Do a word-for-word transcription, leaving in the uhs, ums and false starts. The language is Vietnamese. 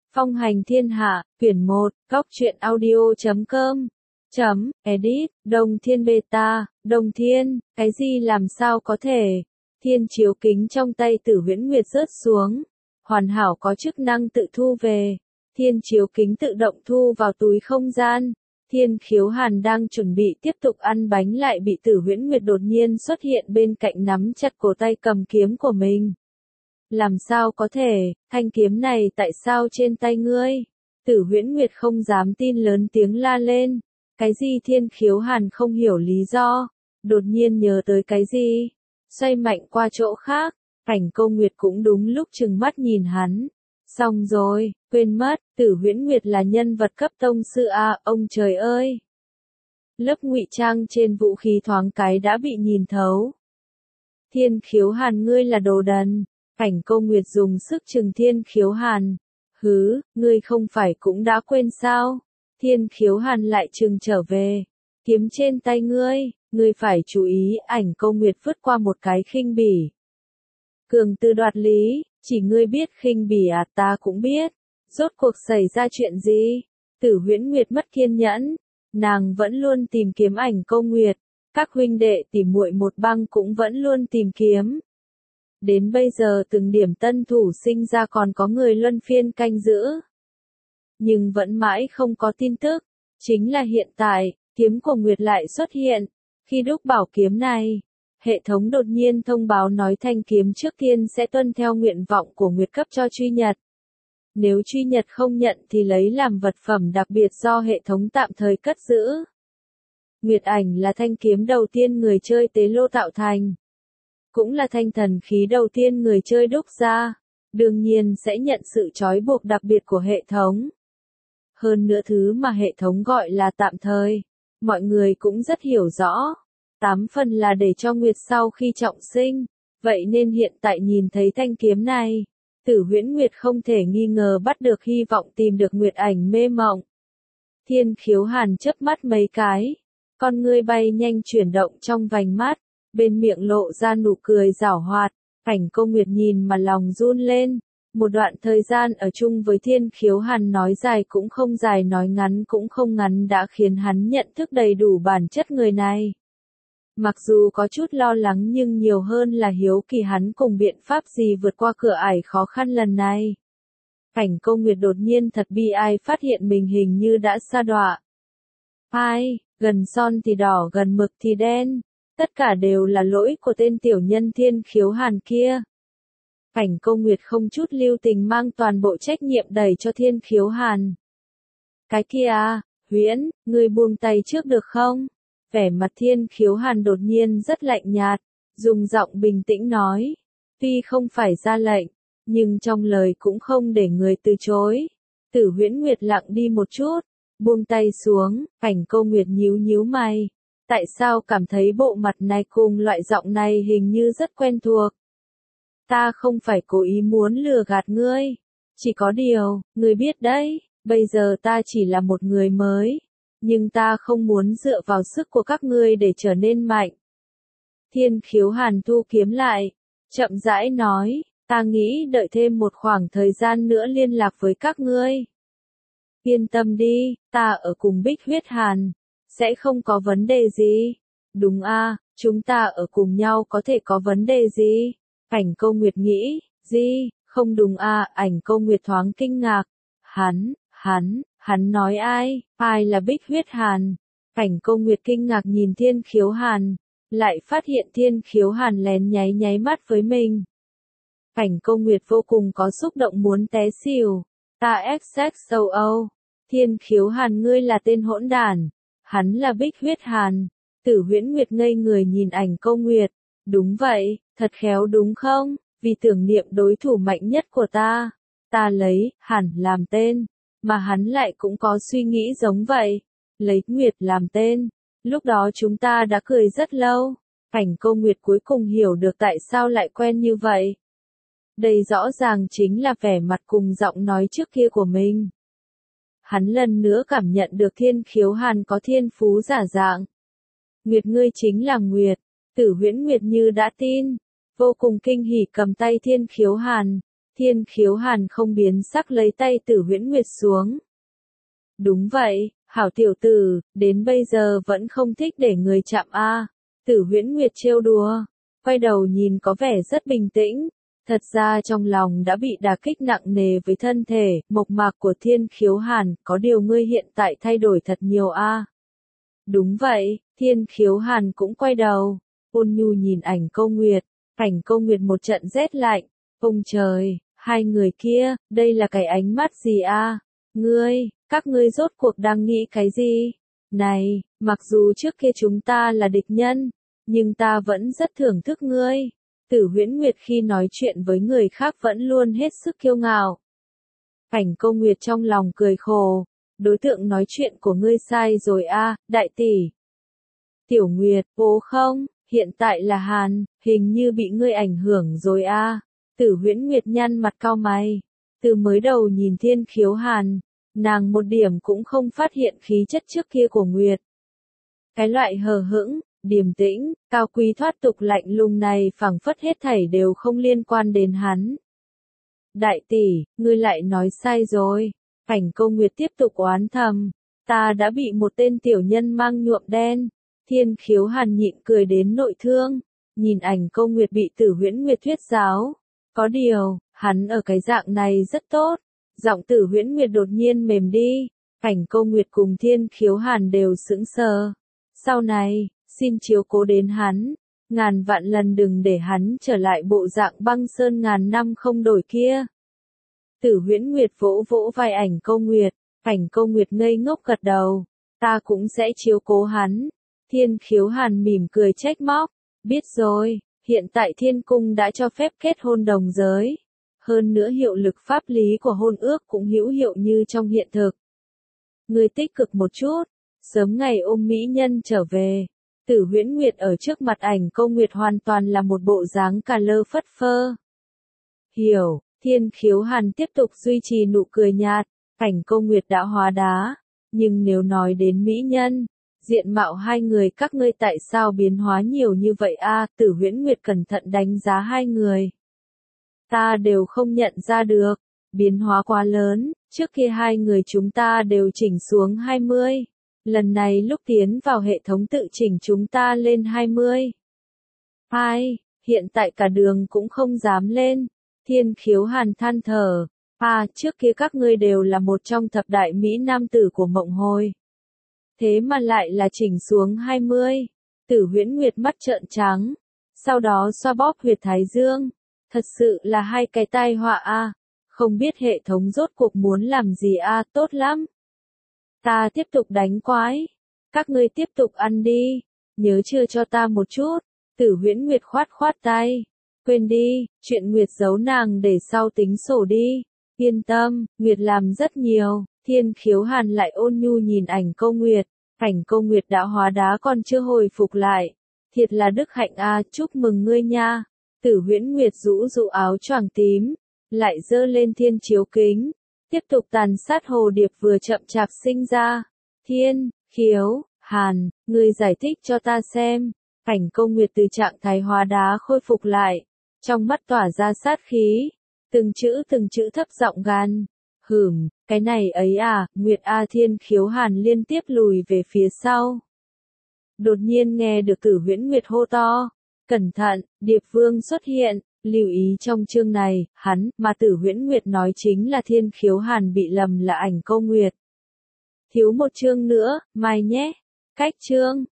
Phong hành thiên hạ, quyển một, góc truyện audio chấm com, chấm, edit, Đông Thiên Beta, Đông Thiên, cái gì làm sao có thể? Thiên chiếu kính trong tay Tử Huyễn Nguyệt rớt xuống, hoàn hảo có chức năng tự thu về. Thiên chiếu kính tự động thu vào túi không gian. Thiên Khiếu Hàn đang chuẩn bị tiếp tục ăn bánh lại bị Tử Huyễn Nguyệt đột nhiên xuất hiện bên cạnh nắm chặt cổ tay cầm kiếm của mình. Làm sao có thể, thanh kiếm này tại sao trên tay ngươi? Tử Huyễn Nguyệt không dám tin lớn tiếng la lên. Cái gì? Thiên Khiếu Hàn không hiểu lý do, đột nhiên nhớ tới cái gì, xoay mạnh qua chỗ khác. Cảnh Câu Nguyệt cũng đúng lúc trừng mắt nhìn hắn. Xong rồi, quên mất, Tử Huyễn Nguyệt là nhân vật cấp tông sư a, ông trời ơi. Lớp ngụy trang trên vũ khí thoáng cái đã bị nhìn thấu. Thiên Khiếu Hàn, ngươi là đồ đần. Cảnh Câu Nguyệt dùng sức trừng Thiên Khiếu Hàn. Hứ, ngươi không phải cũng đã quên sao? Thiên Khiếu Hàn lại trừng trở về. Kiếm trên tay ngươi, ngươi phải chú ý. Ảnh Câu Nguyệt vứt qua một cái khinh bỉ. Cường tư đoạt lý, chỉ ngươi biết khinh bỉ à? Ta cũng biết. Rốt cuộc xảy ra chuyện gì? Tử Huyễn Nguyệt mất kiên nhẫn. Nàng vẫn luôn tìm kiếm Ảnh Câu Nguyệt. Các huynh đệ tỉ muội một băng cũng vẫn luôn tìm kiếm. Đến bây giờ từng điểm tân thủ sinh ra còn có người luân phiên canh giữ. Nhưng vẫn mãi không có tin tức. Chính là hiện tại, kiếm của Nguyệt lại xuất hiện. Khi đúc bảo kiếm này, hệ thống đột nhiên thông báo nói thanh kiếm trước tiên sẽ tuân theo nguyện vọng của Nguyệt cấp cho truy nhật. Nếu truy nhật không nhận thì lấy làm vật phẩm đặc biệt do hệ thống tạm thời cất giữ. Nguyệt ảnh là thanh kiếm đầu tiên người chơi tế lô tạo thành. Cũng là thanh thần khí đầu tiên người chơi đúc ra. Đương nhiên sẽ nhận sự trói buộc đặc biệt của hệ thống. Hơn nữa thứ mà hệ thống gọi là tạm thời, mọi người cũng rất hiểu rõ. Tám phần là để cho Nguyệt sau khi trọng sinh. Vậy nên hiện tại nhìn thấy thanh kiếm này, Tử Huyễn Nguyệt không thể nghi ngờ bắt được hy vọng tìm được Nguyệt ảnh mê mộng. Thiên Khiếu Hàn chớp mắt mấy cái, con ngươi bay nhanh chuyển động trong vành mắt, bên miệng lộ ra nụ cười giảo hoạt. Cảnh Câu Nguyệt nhìn mà lòng run lên. Một đoạn thời gian ở chung với Thiên Khiếu Hàn nói dài cũng không dài, nói ngắn cũng không ngắn đã khiến hắn nhận thức đầy đủ bản chất người này. Mặc dù có chút lo lắng nhưng nhiều hơn là hiếu kỳ hắn cùng biện pháp gì vượt qua cửa ải khó khăn lần này. Cảnh Câu Nguyệt đột nhiên thật bi ai phát hiện mình hình như đã sa đọa. Ai, gần son thì đỏ gần mực thì đen. Tất cả đều là lỗi của tên tiểu nhân Thiên Khiếu Hàn kia. Cảnh Câu Nguyệt không chút lưu tình mang toàn bộ trách nhiệm đẩy cho Thiên Khiếu Hàn. Cái kia à, Huyễn, ngươi buông tay trước được không? Vẻ mặt Thiên Khiếu Hàn đột nhiên rất lạnh nhạt, dùng giọng bình tĩnh nói. Tuy không phải ra lệnh, nhưng trong lời cũng không để người từ chối. Tử Huyễn Nguyệt lặng đi một chút, buông tay xuống. Cảnh Câu Nguyệt nhíu nhíu mày. Tại sao cảm thấy bộ mặt này cùng loại giọng này hình như rất quen thuộc? Ta không phải cố ý muốn lừa gạt ngươi. Chỉ có điều, ngươi biết đấy, bây giờ ta chỉ là một người mới. Nhưng ta không muốn dựa vào sức của các ngươi để trở nên mạnh. Thiên Khiếu Hàn thu kiếm lại, chậm rãi nói, ta nghĩ đợi thêm một khoảng thời gian nữa liên lạc với các ngươi. Yên tâm đi, ta ở cùng Bích Huyết Hàn, sẽ không có vấn đề gì. Đúng a, chúng ta ở cùng nhau có thể có vấn đề gì? Ảnh Câu Nguyệt nghĩ, gì, không đúng a, Ảnh Câu Nguyệt thoáng kinh ngạc. Hắn, hắn, hắn nói ai, ai là Bích Huyết Hàn? Ảnh Câu Nguyệt kinh ngạc nhìn Thiên Khiếu Hàn, lại phát hiện Thiên Khiếu Hàn lén nháy nháy mắt với mình. Ảnh Câu Nguyệt vô cùng có xúc động muốn té xỉu. Ta xx châu Âu. Thiên Khiếu Hàn, ngươi là tên hỗn đản. Hắn là Bích Huyết Hàn. Tử Huyễn Nguyệt ngây người nhìn Ảnh Câu Nguyệt. Đúng vậy, thật khéo đúng không? Vì tưởng niệm đối thủ mạnh nhất của ta, ta lấy Hàn làm tên, mà hắn lại cũng có suy nghĩ giống vậy, lấy Nguyệt làm tên. Lúc đó chúng ta đã cười rất lâu. Ảnh Câu Nguyệt cuối cùng hiểu được tại sao lại quen như vậy. Đây rõ ràng chính là vẻ mặt cùng giọng nói trước kia của mình. Hắn lần nữa cảm nhận được Thiên Khiếu Hàn có thiên phú giả dạng. Nguyệt, ngươi chính là Nguyệt. Tử Huyễn Nguyệt như đã tin, vô cùng kinh hỉ cầm tay Thiên Khiếu Hàn. Thiên Khiếu Hàn không biến sắc lấy tay Tử Huyễn Nguyệt xuống. Đúng vậy, hảo tiểu tử, đến bây giờ vẫn không thích để người chạm a. Tử Huyễn Nguyệt trêu đùa, quay đầu nhìn có vẻ rất bình tĩnh. Thật ra trong lòng đã bị đả kích nặng nề với thân thể, mộc mạc của Thiên Khiếu Hàn, có điều ngươi hiện tại thay đổi thật nhiều a. Đúng vậy, Thiên Khiếu Hàn cũng quay đầu, ôn nhu nhìn Ảnh Câu Nguyệt, Ảnh Câu Nguyệt một trận rét lạnh, ông trời, hai người kia, đây là cái ánh mắt gì a? Ngươi, các ngươi rốt cuộc đang nghĩ cái gì? Này, mặc dù trước kia chúng ta là địch nhân, nhưng ta vẫn rất thưởng thức ngươi. Tử Huyễn Nguyệt khi nói chuyện với người khác vẫn luôn hết sức kiêu ngạo. Ảnh Câu Nguyệt trong lòng cười khổ, đối tượng nói chuyện của ngươi sai rồi a, đại tỷ. Tiểu Nguyệt, bố không, hiện tại là Hàn, hình như bị ngươi ảnh hưởng rồi a. Tử Huyễn Nguyệt nhăn mặt cau mày, từ mới đầu nhìn Thiên Khiếu Hàn, nàng một điểm cũng không phát hiện khí chất trước kia của Nguyệt. Cái loại hờ hững, điềm tĩnh, cao quý thoát tục lạnh lùng này phảng phất hết thảy đều không liên quan đến hắn. Đại tỷ, ngươi lại nói sai rồi. Ảnh Câu Nguyệt tiếp tục oán thầm, ta đã bị một tên tiểu nhân mang nhuộm đen. Thiên Khiếu Hàn nhịn cười đến nội thương, nhìn Ảnh Câu Nguyệt bị Tử Huyễn Nguyệt thuyết giáo. Có điều, hắn ở cái dạng này rất tốt. Giọng Tử Huyễn Nguyệt đột nhiên mềm đi, Ảnh Câu Nguyệt cùng Thiên Khiếu Hàn đều sững sờ. Sau này, xin chiếu cố đến hắn, ngàn vạn lần đừng để hắn trở lại bộ dạng băng sơn ngàn năm không đổi kia. Tử Huyễn Nguyệt vỗ vỗ vai Ảnh Câu Nguyệt, Ảnh Câu Nguyệt ngây ngốc gật đầu, ta cũng sẽ chiếu cố hắn. Thiên Khiếu Hàn mỉm cười trách móc, biết rồi, hiện tại Thiên Cung đã cho phép kết hôn đồng giới. Hơn nữa hiệu lực pháp lý của hôn ước cũng hữu hiệu như trong hiện thực. Ngươi tích cực một chút, sớm ngày ôm mỹ nhân trở về. Tử Huyễn Nguyệt ở trước mặt Ảnh Câu Nguyệt hoàn toàn là một bộ dáng cà lơ phất phơ. Hiểu, Thiên Khiếu Hàn tiếp tục duy trì nụ cười nhạt, Ảnh Câu Nguyệt đã hóa đá, nhưng nếu nói đến mỹ nhân, diện mạo hai người các ngươi tại sao biến hóa nhiều như vậy a? Tử Huyễn Nguyệt cẩn thận đánh giá hai người. Ta đều không nhận ra được, biến hóa quá lớn, trước kia hai người chúng ta đều chỉnh xuống hai mươi. Lần này lúc tiến vào hệ thống tự chỉnh chúng ta lên hai mươi. Ai, hiện tại cả đường cũng không dám lên. Thiên Khiếu Hàn than thở, à, trước kia các ngươi đều là một trong thập đại mỹ nam tử của Mộng Hồi. Thế mà lại là chỉnh xuống hai mươi. Tử Huyễn Nguyệt mắt trợn trắng, sau đó xoa bóp huyệt thái dương. Thật sự là hai cái tai họa a, không biết hệ thống rốt cuộc muốn làm gì a, tốt lắm. Ta tiếp tục đánh quái, các ngươi tiếp tục ăn đi, nhớ chưa cho ta một chút. Tử Huyễn Nguyệt khoát khoát tay, quên đi, chuyện Nguyệt giấu nàng để sau tính sổ đi. Yên tâm, Nguyệt làm rất nhiều. Thiên Khiếu Hàn lại ôn nhu nhìn Ảnh Câu Nguyệt, Ảnh Câu Nguyệt đã hóa đá còn chưa hồi phục lại. Thiệt là đức hạnh a, chúc mừng ngươi nha. Tử Huyễn Nguyệt rũ rũ áo choàng tím, lại giơ lên thiên chiếu kính, tiếp tục tàn sát hồ điệp vừa chậm chạp sinh ra. Thiên, Khiếu, Hàn, ngươi giải thích cho ta xem. Ảnh Câu Nguyệt từ trạng thái hóa đá khôi phục lại, trong mắt tỏa ra sát khí, từng chữ từng chữ thấp giọng gan. Hửm, cái này ấy à, Nguyệt A. Thiên Khiếu Hàn liên tiếp lùi về phía sau. Đột nhiên nghe được Tử Huyễn Nguyệt hô to. Cẩn thận, Điệp Vương xuất hiện, lưu ý trong chương này, hắn, mà Tử Huyễn Nguyệt nói chính là Thiên Khiếu Hàn bị lầm là Ảnh Câu Nguyệt. Thiếu một chương nữa, mai nhé. Cách chương.